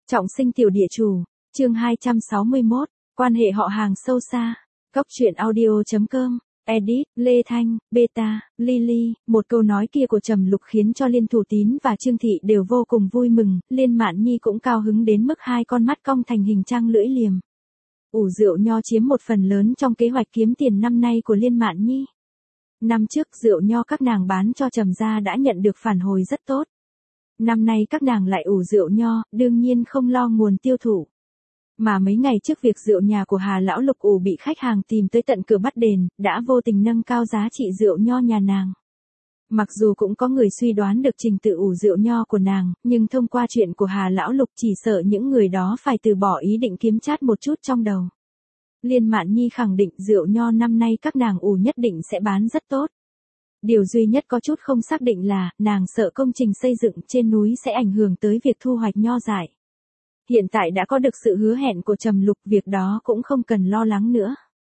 Trọng sinh tiểu địa chủ, chương 261, quan hệ họ hàng sâu xa. Góc truyện audio.com, edit, Lê Thanh, Beta, Lily. Một câu nói kia của Trầm Lục khiến cho Liên Thủ Tín và Trương Thị đều vô cùng vui mừng, Liên Mạn Nhi cũng cao hứng đến mức hai con mắt cong thành hình trang lưỡi liềm. Ủ rượu nho chiếm một phần lớn trong kế hoạch kiếm tiền năm nay của Liên Mạn Nhi. Năm trước rượu nho các nàng bán cho Trầm gia đã nhận được phản hồi rất tốt. Năm nay các nàng lại ủ rượu nho, đương nhiên không lo nguồn tiêu thụ. Mà mấy ngày trước việc rượu nhà của Hà Lão Lục ủ bị khách hàng tìm tới tận cửa bắt đền, đã vô tình nâng cao giá trị rượu nho nhà nàng. Mặc dù cũng có người suy đoán được trình tự ủ rượu nho của nàng, nhưng thông qua chuyện của Hà Lão Lục chỉ sợ những người đó phải từ bỏ ý định kiếm chát một chút trong đầu. Liên Mạn Nhi khẳng định rượu nho năm nay các nàng ủ nhất định sẽ bán rất tốt. Điều duy nhất có chút không xác định là, nàng sợ công trình xây dựng trên núi sẽ ảnh hưởng tới việc thu hoạch nho dại. Hiện tại đã có được sự hứa hẹn của Trầm Lục, việc đó cũng không cần lo lắng nữa.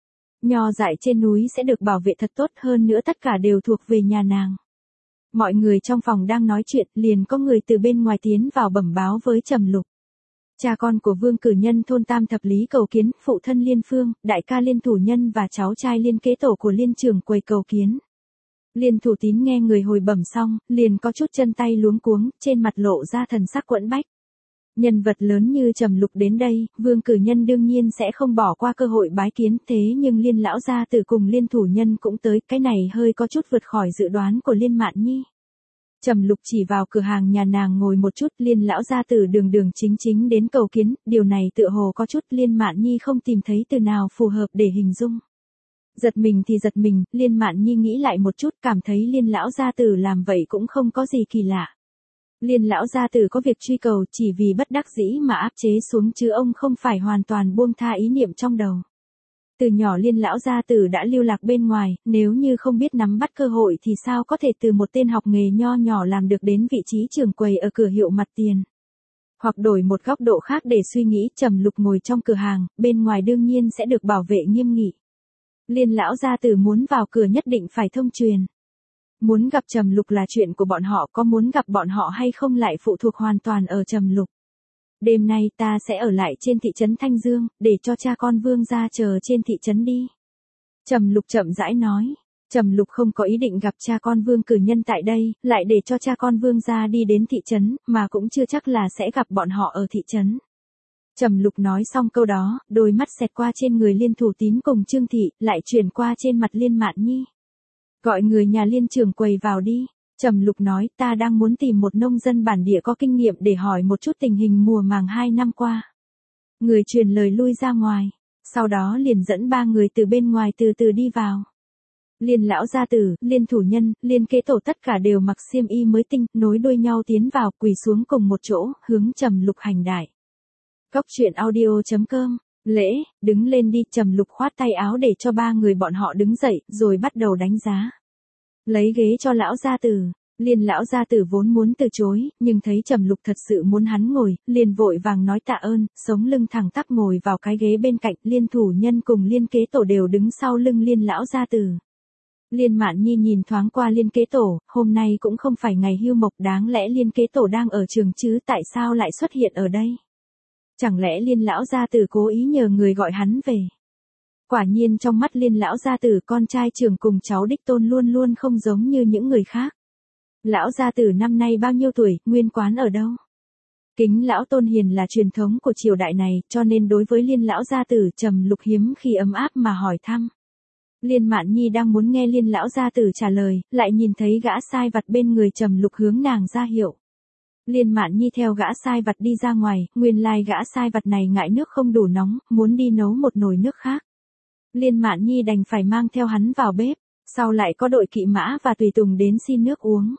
Nho dại trên núi sẽ được bảo vệ thật tốt, hơn nữa tất cả đều thuộc về nhà nàng. Mọi người trong phòng đang nói chuyện, liền có người từ bên ngoài tiến vào bẩm báo với Trầm Lục. Cha con của Vương Cử Nhân thôn Tam Thập Lý cầu kiến, phụ thân Liên Phương, đại ca Liên Thủ Nhân và cháu trai Liên kế tổ của Liên trưởng quầy cầu kiến. Liên Thủ Tín nghe người hồi bẩm xong, liền có chút chân tay luống cuống, trên mặt lộ ra thần sắc quẫn bách. Nhân vật lớn như Trầm Lục đến đây, Vương Cử Nhân đương nhiên sẽ không bỏ qua cơ hội bái kiến, thế nhưng Liên lão gia tử cùng Liên Thủ Nhân cũng tới, cái này hơi có chút vượt khỏi dự đoán của Liên Mạn Nhi. Trầm Lục chỉ vào cửa hàng nhà nàng ngồi một chút, Liên lão gia tử đường đường chính chính đến cầu kiến, điều này tựa hồ có chút Liên Mạn Nhi không tìm thấy từ nào phù hợp để hình dung. Giật mình thì giật mình, Liên Mạn Nhi nghĩ lại một chút, cảm thấy Liên lão gia tử làm vậy cũng không có gì kỳ lạ. Liên lão gia tử có việc truy cầu chỉ vì bất đắc dĩ mà áp chế xuống, chứ ông không phải hoàn toàn buông tha ý niệm trong đầu. Từ nhỏ Liên lão gia tử đã lưu lạc bên ngoài, nếu như không biết nắm bắt cơ hội thì sao có thể từ một tên học nghề nho nhỏ làm được đến vị trí trưởng quầy ở cửa hiệu mặt tiền. Hoặc đổi một góc độ khác để suy nghĩ, Trầm Lục ngồi trong cửa hàng, bên ngoài đương nhiên sẽ được bảo vệ nghiêm nghị. Liên lão gia tử muốn vào cửa nhất định phải thông truyền. Muốn gặp Trầm Lục là chuyện của bọn họ, có muốn gặp bọn họ hay không lại phụ thuộc hoàn toàn ở Trầm Lục. Đêm nay ta sẽ ở lại trên thị trấn Thanh Dương, để cho cha con Vương gia chờ trên thị trấn đi. Trầm Lục chậm rãi nói. Trầm Lục không có ý định gặp cha con Vương Cử Nhân tại đây, lại để cho cha con Vương gia đi đến thị trấn, mà cũng chưa chắc là sẽ gặp bọn họ ở thị trấn. Trầm Lục nói xong câu đó, đôi mắt xẹt qua trên người Liên Thủ Tín cùng Trương Thị, lại chuyển qua trên mặt Liên Mạn Nhi. Gọi người nhà Liên trưởng quầy vào đi. Trầm Lục nói, ta đang muốn tìm một nông dân bản địa có kinh nghiệm để hỏi một chút tình hình mùa màng 2 năm qua. Người truyền lời lui ra ngoài, sau đó liền dẫn 3 người từ bên ngoài từ từ đi vào. Liên lão gia tử, Liên Thủ Nhân, Liên kế tổ tất cả đều mặc xiêm y mới tinh, nối đuôi nhau tiến vào, quỳ xuống cùng một chỗ, hướng Trầm Lục hành đại. Góc truyện audio.com, lễ, đứng lên đi. Trầm Lục khoát tay áo để cho 3 người bọn họ đứng dậy, rồi bắt đầu đánh giá. Lấy ghế cho lão gia tử. Liên lão gia tử vốn muốn từ chối, nhưng thấy Trầm Lục thật sự muốn hắn ngồi, liền vội vàng nói tạ ơn, sống lưng thẳng tắp ngồi vào cái ghế bên cạnh. Liên Thủ Nhân cùng Liên kế tổ đều đứng sau lưng Liên lão gia tử. Liên Mạn Nhi nhìn thoáng qua Liên kế tổ, hôm nay cũng không phải ngày hưu mộc, đáng lẽ Liên kế tổ đang ở trường chứ, tại sao lại xuất hiện ở đây? Chẳng lẽ Liên lão gia tử cố ý nhờ người gọi hắn về? Quả nhiên trong mắt Liên lão gia tử, con trai trưởng cùng cháu đích tôn luôn luôn không giống như những người khác. Lão gia tử năm nay bao nhiêu tuổi, nguyên quán ở đâu? Kính lão tôn hiền là truyền thống của triều đại này, cho nên đối với Liên lão gia tử, Trầm Lục hiếm khi ấm áp mà hỏi thăm. Liên Mạn Nhi đang muốn nghe Liên lão gia tử trả lời, lại nhìn thấy gã sai vặt bên người Trầm Lục hướng nàng ra hiệu. Liên Mạn Nhi theo gã sai vặt đi ra ngoài, nguyên lai gã sai vặt này ngại nước không đủ nóng, muốn đi nấu một nồi nước khác. Liên Mạn Nhi đành phải mang theo hắn vào bếp, sau lại có đội kỵ mã và tùy tùng đến xin nước uống.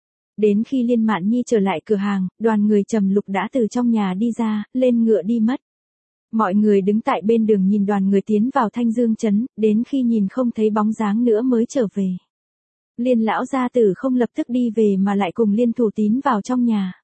Đến khi Liên Mạn Nhi trở lại cửa hàng, đoàn người Trầm Lục đã từ trong nhà đi ra, lên ngựa đi mất. Mọi người đứng tại bên đường nhìn đoàn người tiến vào Thanh Dương trấn, đến khi nhìn không thấy bóng dáng nữa mới trở về. Liên lão gia tử không lập tức đi về mà lại cùng Liên Thủ Tín vào trong nhà.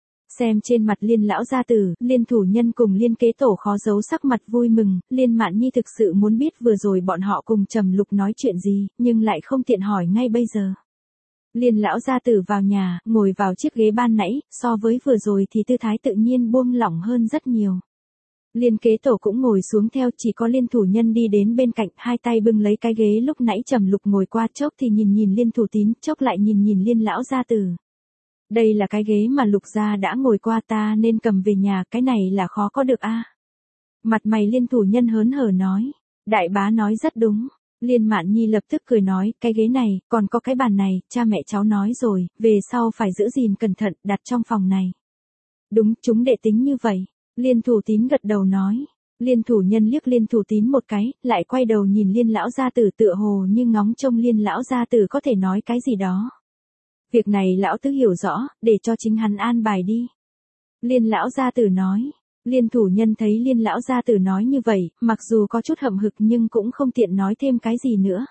Xem trên mặt Liên lão gia tử, Liên Thủ Nhân cùng Liên kế tổ khó giấu sắc mặt vui mừng, Liên Mạn Nhi thực sự muốn biết vừa rồi bọn họ cùng Trầm Lục nói chuyện gì, nhưng lại không tiện hỏi ngay bây giờ. Liên lão gia tử vào nhà, ngồi vào chiếc ghế ban nãy, so với vừa rồi thì tư thái tự nhiên buông lỏng hơn rất nhiều. Liên kế tổ cũng ngồi xuống theo, chỉ có Liên thủ nhân đi đến bên cạnh, hai tay bưng lấy cái ghế lúc nãy Trầm Lục ngồi qua, chốc thì nhìn Liên thủ tín, chốc lại nhìn Liên lão gia tử. Đây là cái ghế mà Lục gia đã ngồi qua, ta nên cầm về nhà, cái này là khó có được a. Mặt mày Liên thủ nhân hớn hở nói, đại bá nói rất đúng. Liên Mạn Nhi lập tức cười nói, cái ghế này, còn có cái bàn này, cha mẹ cháu nói rồi, về sau phải giữ gìn cẩn thận, đặt trong phòng này. Đúng, chúng đệ tính như vậy. Liên thủ tín gật đầu nói. Liên thủ nhân liếc Liên thủ tín một cái, lại quay đầu nhìn Liên lão gia tử tựa hồ như ngóng trông Liên lão gia tử có thể nói cái gì đó. Việc này lão tứ hiểu rõ, để cho chính hắn an bài đi. Liên lão gia tử nói. Liên thủ nhân thấy Liên lão gia tử nói như vậy, mặc dù có chút hậm hực nhưng cũng không tiện nói thêm cái gì nữa.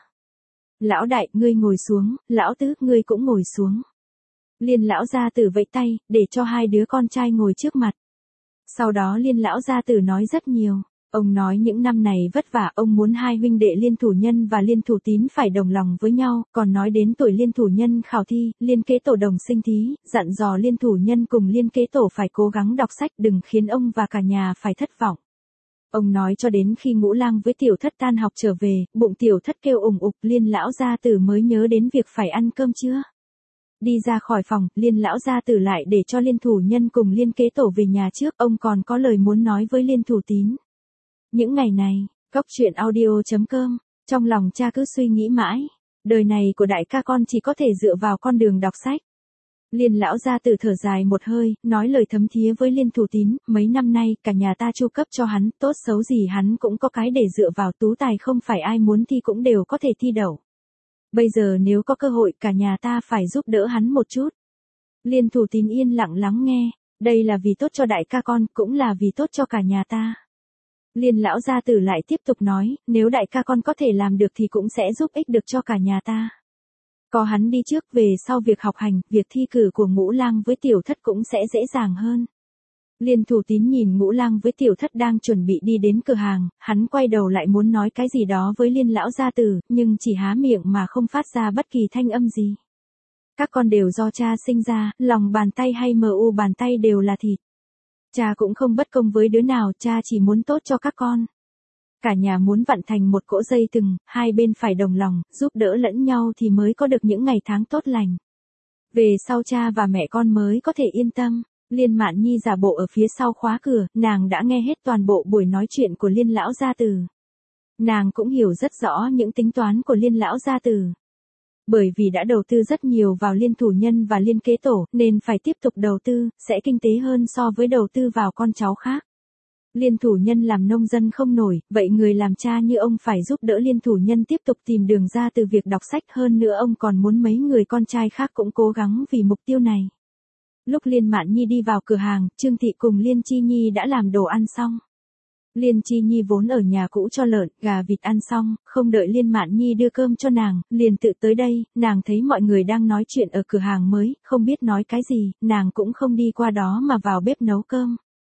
Lão đại, ngươi ngồi xuống, lão tứ, ngươi cũng ngồi xuống. Liên lão gia tử vẫy tay, để cho hai đứa con trai ngồi trước mặt. Sau đó Liên lão gia tử nói rất nhiều. Ông nói những năm này vất vả, ông muốn hai huynh đệ Liên thủ nhân và Liên thủ tín phải đồng lòng với nhau, còn nói đến tuổi Liên thủ nhân khảo thi, Liên kế tổ đồng sinh thí, dặn dò Liên thủ nhân cùng Liên kế tổ phải cố gắng đọc sách, đừng khiến ông và cả nhà phải thất vọng. Ông nói cho đến khi Ngũ Lang với Tiểu Thất tan học trở về, bụng Tiểu Thất kêu ủng ục, Liên lão gia tử mới nhớ đến việc phải ăn cơm trưa. Đi ra khỏi phòng, Liên lão gia tử lại để cho Liên thủ nhân cùng Liên kế tổ về nhà trước, ông còn có lời muốn nói với Liên thủ tín. Những ngày này, Góc Chuyện Audio.com, trong lòng cha cứ suy nghĩ mãi, đời này của đại ca con chỉ có thể dựa vào con đường đọc sách. Liên lão gia tử thở dài một hơi, nói lời thấm thía với Liên thủ tín, mấy năm nay cả nhà ta chu cấp cho hắn, tốt xấu gì hắn cũng có cái để dựa vào, tú tài không phải ai muốn thi cũng đều có thể thi đậu. Bây giờ nếu có cơ hội cả nhà ta phải giúp đỡ hắn một chút. Liên thủ tín yên lặng lắng nghe, đây là vì tốt cho đại ca con, cũng là vì tốt cho cả nhà ta. Liên lão gia tử lại tiếp tục nói, nếu đại ca con có thể làm được thì cũng sẽ giúp ích được cho cả nhà ta. Có hắn đi trước, về sau việc học hành, việc thi cử của Ngũ Lang với Tiểu Thất cũng sẽ dễ dàng hơn. Liên thủ tín nhìn Ngũ Lang với Tiểu Thất đang chuẩn bị đi đến cửa hàng, hắn quay đầu lại muốn nói cái gì đó với Liên lão gia tử, nhưng chỉ há miệng mà không phát ra bất kỳ thanh âm gì. Các con đều do cha sinh ra, lòng bàn tay hay mu bàn tay đều là thịt. Cha cũng không bất công với đứa nào, cha chỉ muốn tốt cho các con. Cả nhà muốn vặn thành một cỗ dây thừng, hai bên phải đồng lòng, giúp đỡ lẫn nhau thì mới có được những ngày tháng tốt lành. Về sau cha và mẹ con mới có thể yên tâm. Liên Mạn Nhi giả bộ ở phía sau khóa cửa, nàng đã nghe hết toàn bộ buổi nói chuyện của Liên lão gia tử. Nàng cũng hiểu rất rõ những tính toán của Liên lão gia tử. Bởi vì đã đầu tư rất nhiều vào Liên thủ nhân và Liên kế tổ, nên phải tiếp tục đầu tư, sẽ kinh tế hơn so với đầu tư vào con cháu khác. Liên thủ nhân làm nông dân không nổi, vậy người làm cha như ông phải giúp đỡ Liên thủ nhân tiếp tục tìm đường ra từ việc đọc sách, hơn nữa ông còn muốn mấy người con trai khác cũng cố gắng vì mục tiêu này. Lúc Liên Mạn Nhi đi vào cửa hàng, Trương Thị cùng Liên Chi Nhi đã làm đồ ăn xong. Liên Chi Nhi vốn ở nhà cũ cho lợn, gà vịt ăn xong, không đợi Liên Mạn Nhi đưa cơm cho nàng, liền tự tới đây, nàng thấy mọi người đang nói chuyện ở cửa hàng mới, không biết nói cái gì, nàng cũng không đi qua đó mà vào bếp nấu cơm.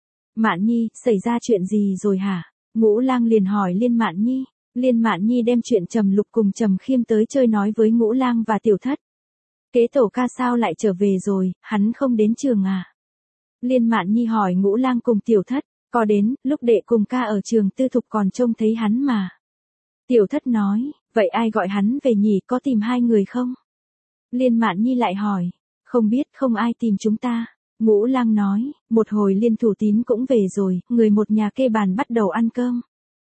Mạn Nhi, xảy ra chuyện gì rồi hả? Ngũ Lang liền hỏi Liên Mạn Nhi. Liên Mạn Nhi đem chuyện Trầm Lục cùng Trầm Khiêm tới chơi nói với Ngũ Lang và Tiểu Thất. Kế tổ ca sao lại trở về rồi, hắn không đến trường à? Liên Mạn Nhi hỏi Ngũ Lang cùng Tiểu Thất, có đến, lúc đệ cùng ca ở trường tư thục còn trông thấy hắn mà. Tiểu Thất nói, vậy ai gọi hắn về nhỉ, có tìm hai người không? Liên Mạn Nhi lại hỏi, không biết, không ai tìm chúng ta. Ngũ Lang nói, một hồi Liên thủ tín cũng về rồi, người một nhà kê bàn bắt đầu ăn cơm.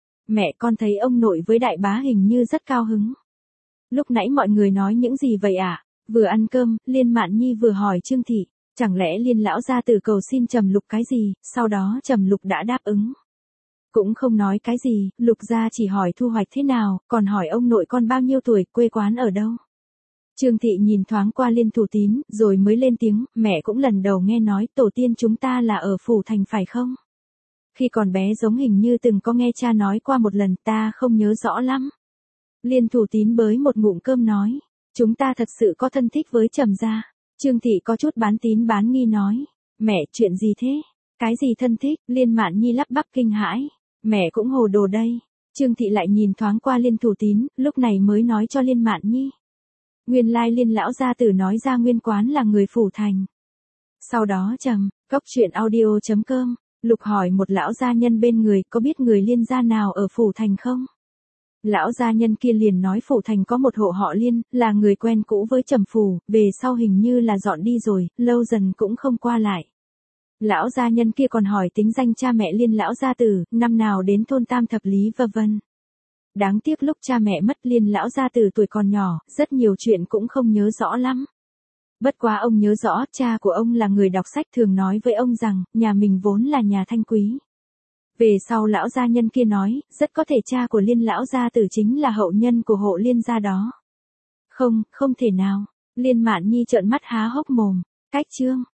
Mẹ con thấy ông nội với đại bá hình như rất cao hứng. Lúc nãy mọi người nói những gì vậy ạ? Vừa ăn cơm, Liên Mạn Nhi vừa hỏi Trương Thị, chẳng lẽ Liên lão gia tử cầu xin Trầm Lục cái gì, sau đó Trầm Lục đã đáp ứng. Cũng không nói cái gì, Lục gia chỉ hỏi thu hoạch thế nào, còn hỏi ông nội con bao nhiêu tuổi, quê quán ở đâu. Trương Thị nhìn thoáng qua Liên thủ tín, rồi mới lên tiếng, mẹ cũng lần đầu nghe nói tổ tiên chúng ta là ở Phủ Thành phải không? Khi còn bé giống hình như từng có nghe cha nói qua một lần, ta không nhớ rõ lắm. Liên thủ tín bới một ngụm cơm nói, chúng ta thật sự có thân thích với Trầm gia. Trương Thị có chút bán tín bán nghi nói, mẹ chuyện gì thế? Cái gì thân thích? Liên Mạn Nhi lắp bắp kinh hãi, mẹ cũng hồ đồ đây. Trương Thị lại nhìn thoáng qua Liên thủ tín, lúc này mới nói cho Liên Mạn Nhi. Nguyên lai Liên lão gia tử nói ra nguyên quán là người Phủ Thành. Sau đó cốc truyện audio.com, Lục hỏi một lão gia nhân bên người có biết người Liên gia nào ở Phủ Thành không? Lão gia nhân kia liền nói Phủ Thành có một hộ họ Liên, là người quen cũ với Trầm Phủ, về sau hình như là dọn đi rồi, lâu dần cũng không qua lại. Lão gia nhân kia còn hỏi tính danh cha mẹ Liên lão gia tử, năm nào đến thôn Tam Thập Lý vân. Đáng tiếc lúc cha mẹ mất Liên lão gia tử tuổi còn nhỏ, rất nhiều chuyện cũng không nhớ rõ lắm. Bất quá ông nhớ rõ, cha của ông là người đọc sách thường nói với ông rằng, nhà mình vốn là nhà thanh quý. Về sau lão gia nhân kia nói, rất có thể cha của Liên lão gia tử chính là hậu nhân của hộ Liên gia đó. Không thể nào. Liên Mạn Nhi trợn mắt há hốc mồm. Cách chương